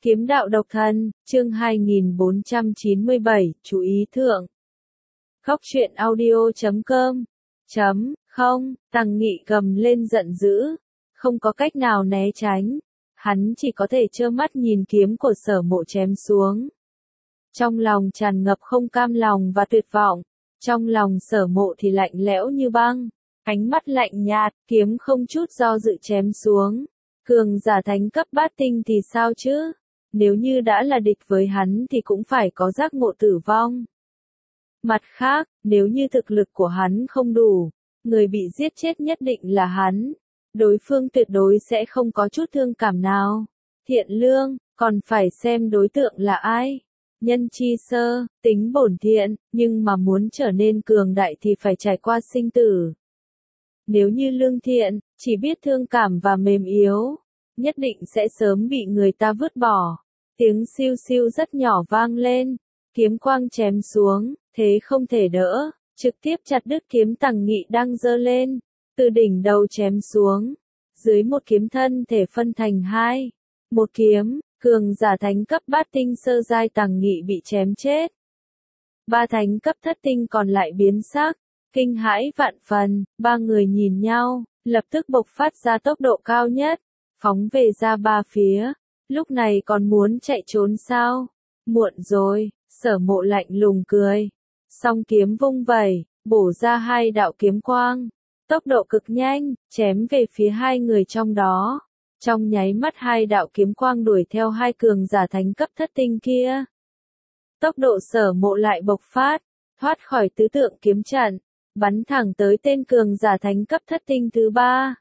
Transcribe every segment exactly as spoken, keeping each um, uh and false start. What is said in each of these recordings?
Kiếm đạo độc thân, chương hai nghìn bốn trăm chín mươi bảy, chú ý thượng. Khóc chuyện audio chấm com. Chấm, không, Tằng Nghị gầm lên giận dữ. Không có cách nào né tránh. Hắn chỉ có thể trơ mắt nhìn kiếm của Sở Mộ chém xuống. Trong lòng tràn ngập không cam lòng và tuyệt vọng. Trong lòng Sở Mộ thì lạnh lẽo như băng. Ánh mắt lạnh nhạt, kiếm không chút do dự chém xuống. Cường giả thánh cấp bát tinh thì sao chứ? Nếu như đã là địch với hắn thì cũng phải có giác ngộ tử vong. Mặt khác, nếu như thực lực của hắn không đủ, người bị giết chết nhất định là hắn. Đối phương tuyệt đối sẽ không có chút thương cảm nào. Thiện lương, còn phải xem đối tượng là ai. Nhân chi sơ, tính bổn thiện, nhưng mà muốn trở nên cường đại thì phải trải qua sinh tử. Nếu như lương thiện, chỉ biết thương cảm và mềm yếu, nhất định sẽ sớm bị người ta vứt bỏ. Tiếng siêu siêu rất nhỏ vang lên, kiếm quang chém xuống, thế không thể đỡ, trực tiếp chặt đứt kiếm Tằng Nghị đang giơ lên, từ đỉnh đầu chém xuống, dưới một kiếm thân thể phân thành hai, một kiếm, cường giả thánh cấp bát tinh sơ giai Tằng Nghị bị chém chết. Ba thánh cấp thất tinh còn lại biến sắc, kinh hãi vạn phần, ba người nhìn nhau, lập tức bộc phát ra tốc độ cao nhất, phóng về ra ba phía. Lúc này còn muốn chạy trốn sao? Muộn rồi, Sở Mộ lạnh lùng cười. Song kiếm vung vẩy, bổ ra hai đạo kiếm quang. Tốc độ cực nhanh, chém về phía hai người trong đó. Trong nháy mắt hai đạo kiếm quang đuổi theo hai cường giả thánh cấp thất tinh kia. Tốc độ Sở Mộ lại bộc phát, thoát khỏi tứ tượng kiếm trận, bắn thẳng tới tên cường giả thánh cấp thất tinh thứ ba.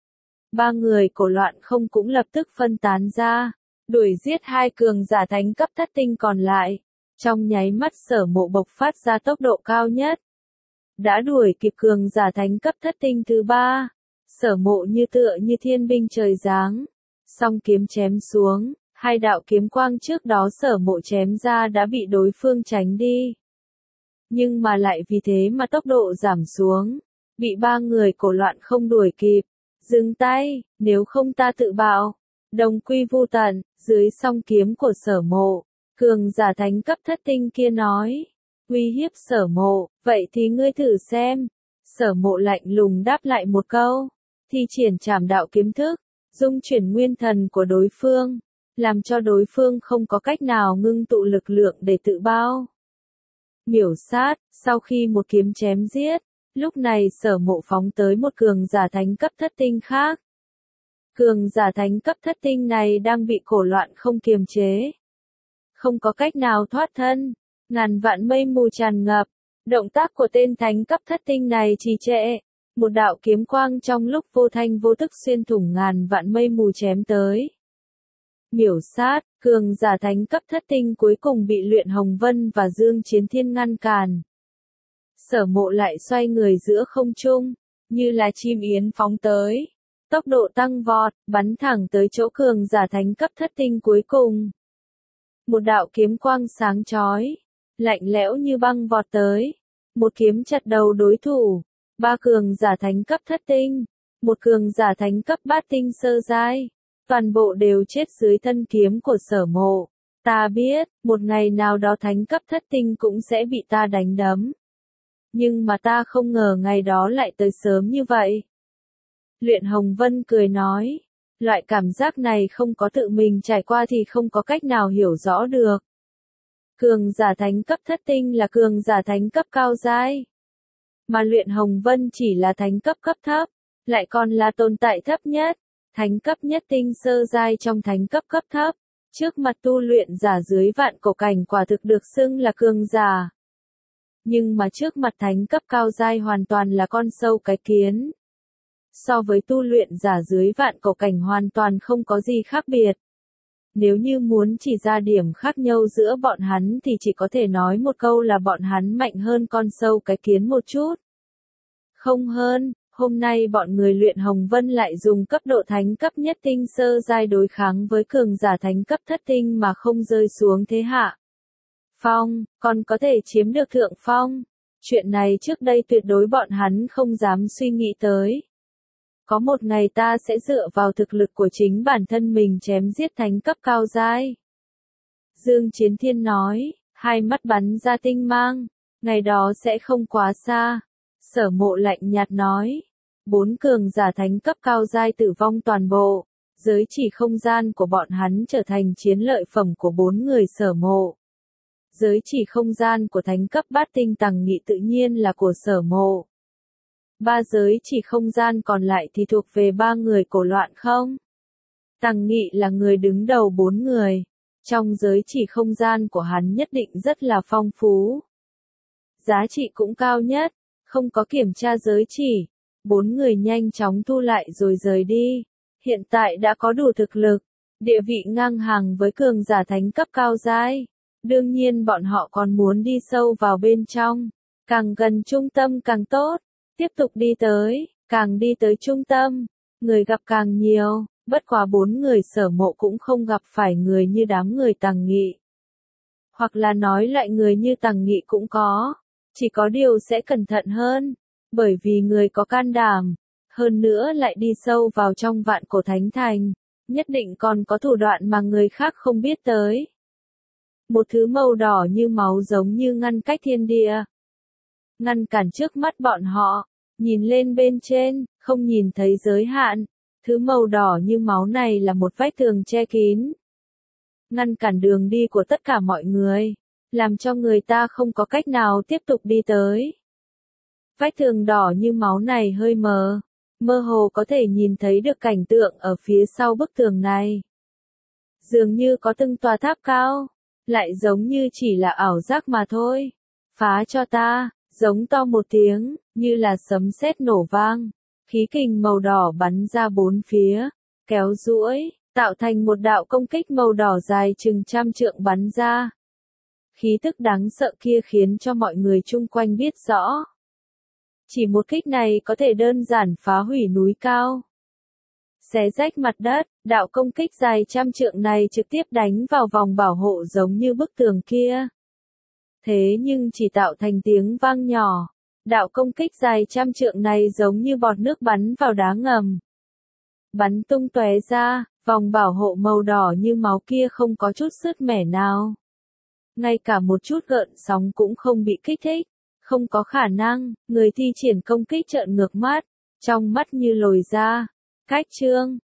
Ba người cổ loạn không cũng lập tức phân tán ra. Đuổi giết hai cường giả thánh cấp thất tinh còn lại. Trong nháy mắt Sở Mộ bộc phát ra tốc độ cao nhất. Đã đuổi kịp cường giả thánh cấp thất tinh thứ ba. Sở Mộ như tựa như thiên binh trời giáng. Song kiếm chém xuống, hai đạo kiếm quang trước đó Sở Mộ chém ra đã bị đối phương tránh đi. Nhưng mà lại vì thế mà tốc độ giảm xuống. Bị ba người cổ loạn không đuổi kịp. Dừng tay, nếu không ta tự bạo. Đồng quy vu tận, dưới song kiếm của Sở Mộ, cường giả thánh cấp thất tinh kia nói, uy hiếp Sở Mộ, vậy thì ngươi thử xem. Sở Mộ lạnh lùng đáp lại một câu, thi triển trảm đạo kiếm thức, dung chuyển nguyên thần của đối phương, làm cho đối phương không có cách nào ngưng tụ lực lượng để tự bao. Miểu sát, sau khi một kiếm chém giết, lúc này Sở Mộ phóng tới một cường giả thánh cấp thất tinh khác. Cường giả thánh cấp thất tinh này đang bị cổ loạn không kiềm chế. Không có cách nào thoát thân. Ngàn vạn mây mù tràn ngập. Động tác của tên thánh cấp thất tinh này trì trệ. Một đạo kiếm quang trong lúc vô thanh vô tức xuyên thủng ngàn vạn mây mù chém tới. Miểu sát, cường giả thánh cấp thất tinh cuối cùng bị Luyện Hồng Vân và Dương Chiến Thiên ngăn cản. Sở Mộ lại xoay người giữa không trung, như là chim yến phóng tới. Tốc độ tăng vọt, bắn thẳng tới chỗ cường giả thánh cấp thất tinh cuối cùng. Một đạo kiếm quang sáng chói, lạnh lẽo như băng vọt tới. Một kiếm chặt đầu đối thủ. Ba cường giả thánh cấp thất tinh. Một cường giả thánh cấp bát tinh sơ giai. Toàn bộ đều chết dưới thân kiếm của Sở Mộ. Ta biết, một ngày nào đó thánh cấp thất tinh cũng sẽ bị ta đánh đấm. Nhưng mà ta không ngờ ngày đó lại tới sớm như vậy. Luyện Hồng Vân cười nói, loại cảm giác này không có tự mình trải qua thì không có cách nào hiểu rõ được. Cường giả thánh cấp thất tinh là cường giả thánh cấp cao giai. Mà Luyện Hồng Vân chỉ là thánh cấp cấp thấp, lại còn là tồn tại thấp nhất, thánh cấp nhất tinh sơ giai trong thánh cấp cấp thấp. Trước mặt tu luyện giả dưới vạn cổ cảnh quả thực được xưng là cường giả. Nhưng mà trước mặt thánh cấp cao giai hoàn toàn là con sâu cái kiến. So với tu luyện giả dưới vạn cổ cảnh hoàn toàn không có gì khác biệt. Nếu như muốn chỉ ra điểm khác nhau giữa bọn hắn thì chỉ có thể nói một câu là bọn hắn mạnh hơn con sâu cái kiến một chút. Không hơn, hôm nay bọn người Luyện Hồng Vân lại dùng cấp độ thánh cấp nhất tinh sơ giai đối kháng với cường giả thánh cấp thất tinh mà không rơi xuống thế hạ phong, còn có thể chiếm được thượng phong. Chuyện này trước đây tuyệt đối bọn hắn không dám suy nghĩ tới. Có một ngày ta sẽ dựa vào thực lực của chính bản thân mình chém giết thánh cấp cao giai. Dương Chiến Thiên nói, hai mắt bắn ra tinh mang, ngày đó sẽ không quá xa. Sở Mộ lạnh nhạt nói, bốn cường giả thánh cấp cao giai tử vong toàn bộ, giới chỉ không gian của bọn hắn trở thành chiến lợi phẩm của bốn người Sở Mộ. Giới chỉ không gian của thánh cấp bát tinh Tằng Nghị tự nhiên là của Sở Mộ. Ba giới chỉ không gian còn lại thì thuộc về ba người cổ loạn không? Tằng Nghị là người đứng đầu bốn người. Trong giới chỉ không gian của hắn nhất định rất là phong phú. Giá trị cũng cao nhất, không có kiểm tra giới chỉ. Bốn người nhanh chóng thu lại rồi rời đi. Hiện tại đã có đủ thực lực, địa vị ngang hàng với cường giả thánh cấp cao giai. Đương nhiên bọn họ còn muốn đi sâu vào bên trong. Càng gần trung tâm càng tốt. Tiếp tục đi tới, càng đi tới trung tâm, người gặp càng nhiều. Bất quá bốn người Sở Mộ cũng không gặp phải người như đám người Tằng Nghị. Hoặc là nói lại người như Tằng Nghị cũng có. Chỉ có điều sẽ cẩn thận hơn. Bởi vì người có can đảm. Hơn nữa lại đi sâu vào trong vạn cổ thánh thành. Nhất định còn có thủ đoạn mà người khác không biết tới. Một thứ màu đỏ như máu giống như ngăn cách thiên địa. Ngăn cản trước mắt bọn họ. Nhìn lên bên trên, không nhìn thấy giới hạn. Thứ màu đỏ như máu này là một vách tường che kín. Ngăn cản đường đi của tất cả mọi người. Làm cho người ta không có cách nào tiếp tục đi tới. Vách tường đỏ như máu này hơi mờ. Mơ hồ có thể nhìn thấy được cảnh tượng ở phía sau bức tường này. Dường như có từng tòa tháp cao. Lại giống như chỉ là ảo giác mà thôi. Phá cho ta, giống to một tiếng, như là sấm sét nổ vang. Khí kình màu đỏ bắn ra bốn phía, kéo duỗi, tạo thành một đạo công kích màu đỏ dài chừng trăm trượng bắn ra. Khí tức đáng sợ kia khiến cho mọi người chung quanh biết rõ. Chỉ một kích này có thể đơn giản phá hủy núi cao. Xé rách mặt đất, đạo công kích dài trăm trượng này trực tiếp đánh vào vòng bảo hộ giống như bức tường kia. Thế nhưng chỉ tạo thành tiếng vang nhỏ. Đạo công kích dài trăm trượng này giống như bọt nước bắn vào đá ngầm. Bắn tung tóe ra, vòng bảo hộ màu đỏ như máu kia không có chút sứt mẻ nào. Ngay cả một chút gợn sóng cũng không bị kích thích. Không có khả năng, người thi triển công kích trợn ngược mắt, trong mắt như lồi ra. Cách chương